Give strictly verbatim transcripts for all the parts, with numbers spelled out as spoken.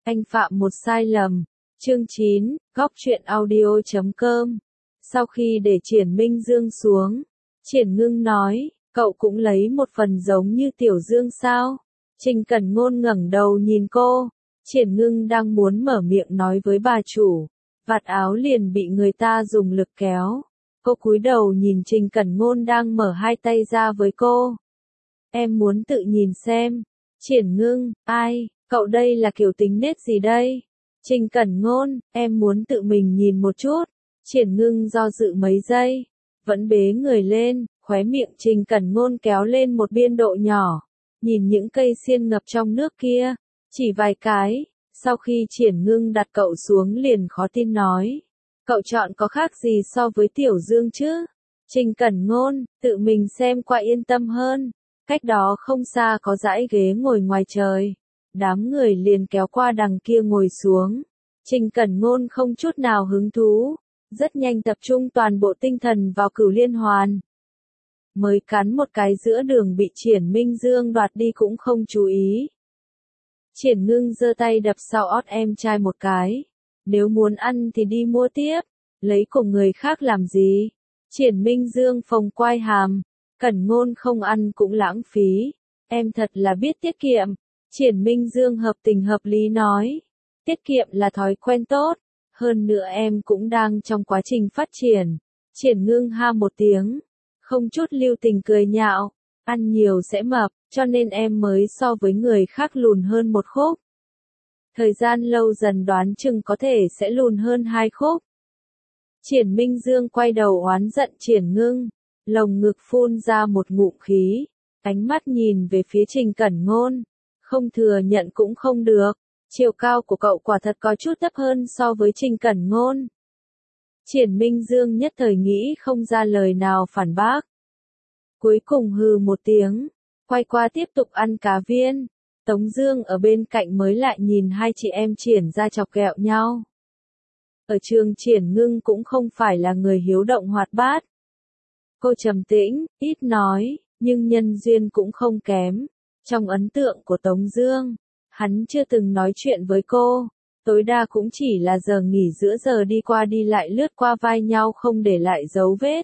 Anh phạm một sai lầm. Chương chín, góc truyện audio chấm com. Sau khi để Triển Minh Dương xuống, Triển Ngưng nói, cậu cũng lấy một phần giống như Tiểu Dương sao? Trình Cẩn Ngôn ngẩng đầu nhìn cô, Triển Ngưng đang muốn mở miệng nói với bà chủ, vạt áo liền bị người ta dùng lực kéo. Cô cúi đầu nhìn Trình Cẩn Ngôn đang mở hai tay ra với cô. Em muốn tự nhìn xem. Triển Ngưng, ai, cậu đây là kiểu tính nết gì đây? Trình Cẩn Ngôn, em muốn tự mình nhìn một chút. Triển Ngưng do dự mấy giây, vẫn bế người lên, khóe miệng Trình Cẩn Ngôn kéo lên một biên độ nhỏ. Nhìn những cây xiên ngập trong nước kia, chỉ vài cái, sau khi Triển Ngưng đặt cậu xuống liền khó tin nói. Cậu chọn có khác gì so với Tiểu Dương chứ? Trình Cẩn Ngôn, tự mình xem qua yên tâm hơn. Cách đó không xa có dãy ghế ngồi ngoài trời. Đám người liền kéo qua đằng kia ngồi xuống. Trình Cẩn Ngôn không chút nào hứng thú, rất nhanh tập trung toàn bộ tinh thần vào Cửu Liên Hoàn. Mới cắn một cái giữa đường bị Triển Minh Dương đoạt đi cũng không chú ý. Triển Ngưng giơ tay đập sau ót em trai một cái. Nếu muốn ăn thì đi mua tiếp, lấy của người khác làm gì? Triển Minh Dương phồng quai hàm, Cẩn Ngôn không ăn cũng lãng phí, em thật là biết tiết kiệm. Triển Minh Dương hợp tình hợp lý nói, tiết kiệm là thói quen tốt, hơn nữa em cũng đang trong quá trình phát triển. Triển Ngưng ha một tiếng, không chút lưu tình cười nhạo, ăn nhiều sẽ mập, cho nên em mới so với người khác lùn hơn một khúc. Thời gian lâu dần đoán chừng có thể sẽ lùn hơn hai khúc. Triển Minh Dương quay đầu oán giận Triển Ngưng, lồng ngực phun ra một ngụm khí, ánh mắt nhìn về phía Trình Cẩn Ngôn, không thừa nhận cũng không được, chiều cao của cậu quả thật có chút thấp hơn so với Trình Cẩn Ngôn. Triển Minh Dương nhất thời nghĩ không ra lời nào phản bác. Cuối cùng hừ một tiếng, quay qua tiếp tục ăn cá viên. Tống Dương ở bên cạnh mới lại nhìn hai chị em Triển ra chọc ghẹo nhau. Ở trường Triển Ngưng cũng không phải là người hiếu động hoạt bát. Cô trầm tĩnh, ít nói, nhưng nhân duyên cũng không kém. Trong ấn tượng của Tống Dương, hắn chưa từng nói chuyện với cô, tối đa cũng chỉ là giờ nghỉ giữa giờ đi qua đi lại lướt qua vai nhau không để lại dấu vết.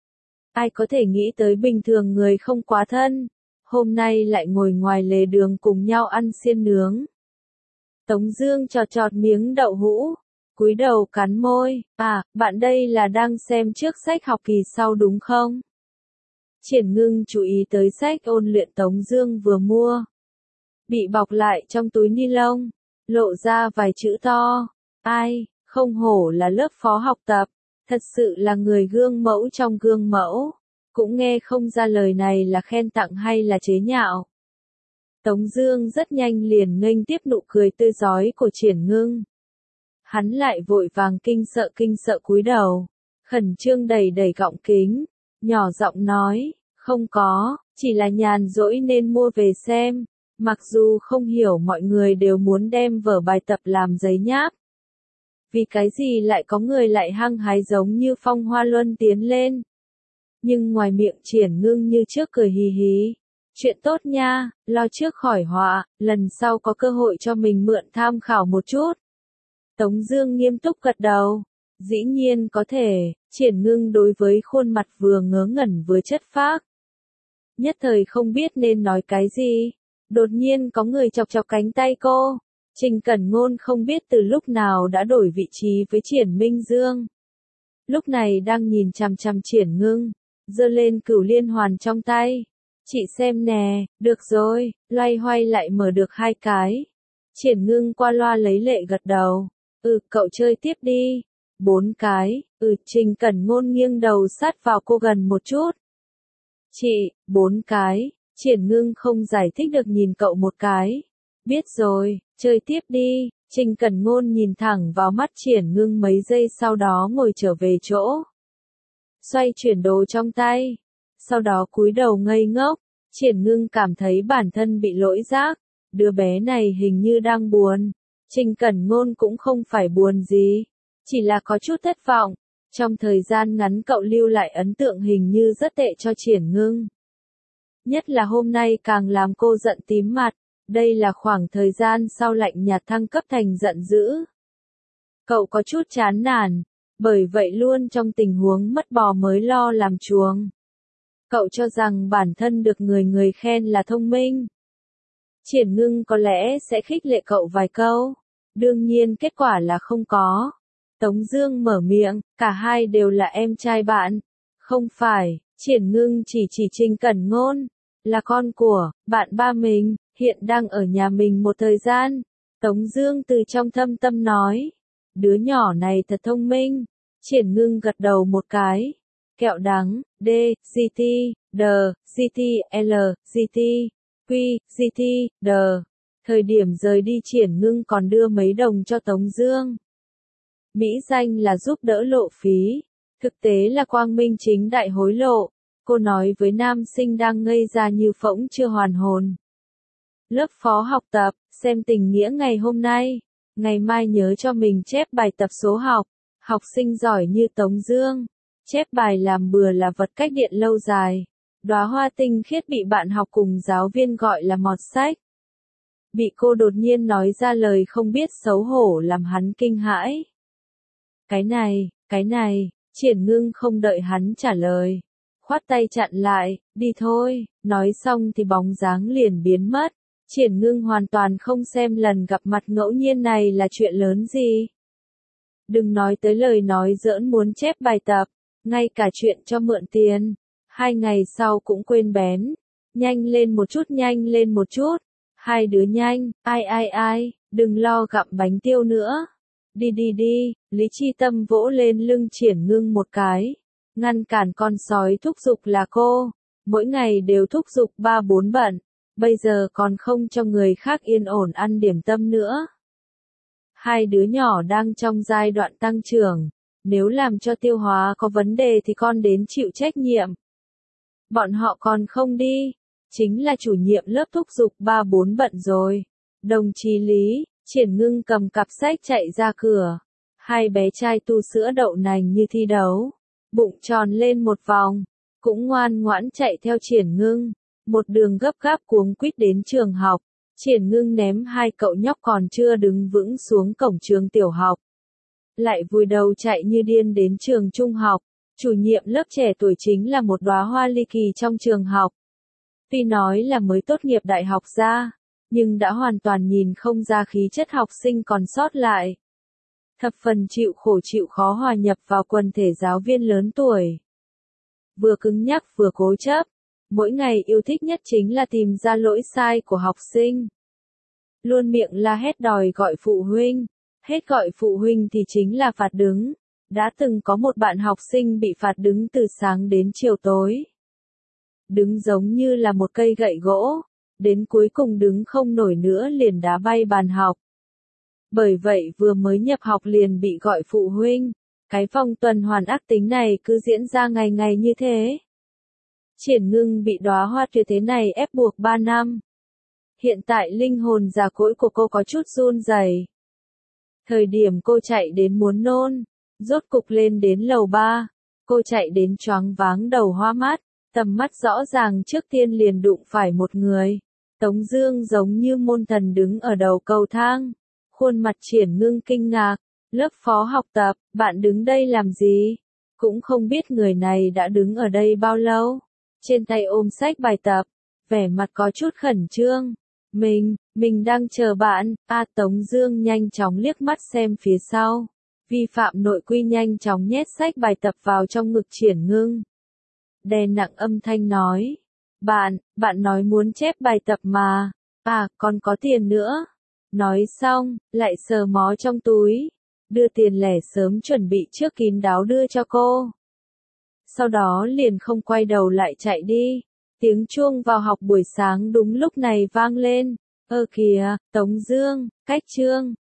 Ai có thể nghĩ tới bình thường người không quá thân, hôm nay lại ngồi ngoài lề đường cùng nhau ăn xiên nướng. Tống Dương chọt chọt miếng đậu hũ, cúi đầu cắn môi, à, bạn đây là đang xem trước sách học kỳ sau đúng không? Triển Ngưng chú ý tới sách ôn luyện Tống Dương vừa mua. Bị bọc lại trong túi ni lông, lộ ra vài chữ to. Ai, không hổ là lớp phó học tập, thật sự là người gương mẫu trong gương mẫu. Cũng nghe không ra lời này là khen tặng hay là chế nhạo. Tống Dương rất nhanh liền nghênh tiếp nụ cười tươi rói của Triển Ngưng. Hắn lại vội vàng kinh sợ kinh sợ cúi đầu, khẩn trương đẩy đẩy gọng kính, nhỏ giọng nói, không có, chỉ là nhàn rỗi nên mua về xem. Mặc dù không hiểu mọi người đều muốn đem vở bài tập làm giấy nháp. Vì cái gì lại có người lại hăng hái giống như Phong Hoa Luân tiến lên. Nhưng ngoài miệng Triển Ngưng như trước cười hì hì. Chuyện tốt nha, lo trước khỏi họa, lần sau có cơ hội cho mình mượn tham khảo một chút. Tống Dương nghiêm túc gật đầu. Dĩ nhiên có thể, Triển Ngưng đối với khuôn mặt vừa ngớ ngẩn vừa chất phác. Nhất thời không biết nên nói cái gì. Đột nhiên có người chọc chọc cánh tay cô. Trình Cẩn Ngôn không biết từ lúc nào đã đổi vị trí với Triển Minh Dương. Lúc này đang nhìn chằm chằm Triển Ngưng, giơ lên Cửu Liên Hoàn trong tay. Chị xem nè, được rồi, loay hoay lại mở được hai cái. Triển Ngưng qua loa lấy lệ gật đầu. Ừ, cậu chơi tiếp đi. Bốn cái, ừ, Trình Cẩn Ngôn nghiêng đầu sát vào cô gần một chút. Chị, bốn cái. Triển Ngưng không giải thích được nhìn cậu một cái. Biết rồi, chơi tiếp đi. Trình Cẩn Ngôn nhìn thẳng vào mắt Triển Ngưng mấy giây sau đó ngồi trở về chỗ. Xoay chuyển đồ trong tay. Sau đó cúi đầu ngây ngốc. Triển Ngưng cảm thấy bản thân bị lỗi giác. Đứa bé này hình như đang buồn. Trình Cẩn Ngôn cũng không phải buồn gì. Chỉ là có chút thất vọng. Trong thời gian ngắn cậu lưu lại ấn tượng hình như rất tệ cho Triển Ngưng. Nhất là hôm nay càng làm cô giận tím mặt, Đây là khoảng thời gian sau lạnh nhạt thăng cấp thành giận dữ. Cậu có chút chán nản, bởi vậy luôn trong tình huống mất bò mới lo làm chuồng. Cậu cho rằng bản thân được người người khen là thông minh. Triển Ngưng có lẽ sẽ khích lệ cậu vài câu. Đương nhiên kết quả là không có. Tống Dương mở miệng, cả hai đều là em trai bạn. Không phải, Triển Ngưng chỉ chỉ Trình Cẩn Ngôn, là con của bạn ba mình, hiện đang ở nhà mình một thời gian. Tống Dương từ trong thâm tâm nói, đứa nhỏ này thật thông minh. Triển Ngưng gật đầu một cái. Kẹo đắng, D, G T, D, G T, L, G T, Q, G T, D. Thời điểm rời đi Triển Ngưng còn đưa mấy đồng cho Tống Dương. Mỹ danh là giúp đỡ lộ phí, thực tế là quang minh chính đại hối lộ. Cô nói với nam sinh đang ngây ra như phỗng chưa hoàn hồn. Lớp phó học tập, xem tình nghĩa ngày hôm nay. Ngày mai nhớ cho mình chép bài tập số học. Học sinh giỏi như Tống Dương, chép bài làm bừa là vật cách điện lâu dài. Đóa hoa tinh khiết bị bạn học cùng giáo viên gọi là mọt sách. Bị cô đột nhiên nói ra lời không biết xấu hổ làm hắn kinh hãi. Cái này, cái này, Triển Ngưng không đợi hắn trả lời. Khoát tay chặn lại, đi thôi, nói xong thì bóng dáng liền biến mất. Triển Ngưng hoàn toàn không xem lần gặp mặt ngẫu nhiên này là chuyện lớn gì. Đừng nói tới lời nói giỡn muốn chép bài tập, ngay cả chuyện cho mượn tiền. Hai ngày sau cũng quên bén. Nhanh lên một chút, nhanh lên một chút. Hai đứa nhanh, ai ai ai, đừng lo gặm bánh tiêu nữa. Đi đi đi, Lý Chi Tâm vỗ lên lưng Triển Ngưng một cái. Ngăn cản con sói thúc giục là cô. Mỗi ngày đều thúc giục ba bốn bận. Bây giờ còn không cho người khác yên ổn ăn điểm tâm nữa. Hai đứa nhỏ đang trong giai đoạn tăng trưởng. Nếu làm cho tiêu hóa có vấn đề thì con đến chịu trách nhiệm. Bọn họ còn không đi. Chính là chủ nhiệm lớp thúc giục ba bốn bận rồi. Đồng chí Lý, Triển Ngưng cầm cặp sách chạy ra cửa. Hai bé trai tu sữa đậu nành như thi đấu. Bụng tròn lên một vòng. Cũng ngoan ngoãn chạy theo Triển Ngưng. Một đường gấp gáp cuống quýt đến trường học. Triển Ngưng ném hai cậu nhóc còn chưa đứng vững xuống cổng trường tiểu học. Lại vùi đầu chạy như điên đến trường trung học. Chủ nhiệm lớp trẻ tuổi chính là một đóa hoa ly kỳ trong trường học. Tuy nói là mới tốt nghiệp đại học ra, nhưng đã hoàn toàn nhìn không ra khí chất học sinh còn sót lại. Thập phần chịu khổ chịu khó hòa nhập vào quần thể giáo viên lớn tuổi. Vừa cứng nhắc vừa cố chấp, mỗi ngày yêu thích nhất chính là tìm ra lỗi sai của học sinh. Luôn miệng la hét đòi gọi phụ huynh, hết gọi phụ huynh thì chính là phạt đứng. Đã từng có một bạn học sinh bị phạt đứng từ sáng đến chiều tối. Đứng giống như là một cây gậy gỗ, đến cuối cùng đứng không nổi nữa liền đá bay bàn học. Bởi vậy vừa mới nhập học liền bị gọi phụ huynh, cái vòng tuần hoàn ác tính này cứ diễn ra ngày ngày như thế. Triển Ngưng bị đóa hoa tuyệt thế này ép buộc ba năm. Hiện tại linh hồn già cỗi của cô có chút run rẩy. Thời điểm cô chạy đến muốn nôn, rốt cục lên đến lầu ba, cô chạy đến choáng váng đầu hoa mắt. Tầm mắt rõ ràng trước tiên liền đụng phải một người. Tống Dương giống như môn thần đứng ở đầu cầu thang. Khuôn mặt Triển Ngưng kinh ngạc. Lớp phó học tập, bạn đứng đây làm gì? Cũng không biết người này đã đứng ở đây bao lâu. Trên tay ôm sách bài tập, vẻ mặt có chút khẩn trương. Mình, mình đang chờ bạn. A Tống Dương nhanh chóng liếc mắt xem phía sau. Vi phạm nội quy nhanh chóng nhét sách bài tập vào trong ngực Triển Ngưng. Đè nặng âm thanh nói. Bạn, bạn nói muốn chép bài tập mà. À, còn có tiền nữa. Nói xong, lại sờ mó trong túi. Đưa tiền lẻ sớm chuẩn bị trước kín đáo đưa cho cô. Sau đó liền không quay đầu lại chạy đi. Tiếng chuông vào học buổi sáng đúng lúc này vang lên. Ơ kìa, Tống Dương, cách chương.